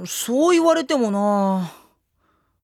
そう言われてもな。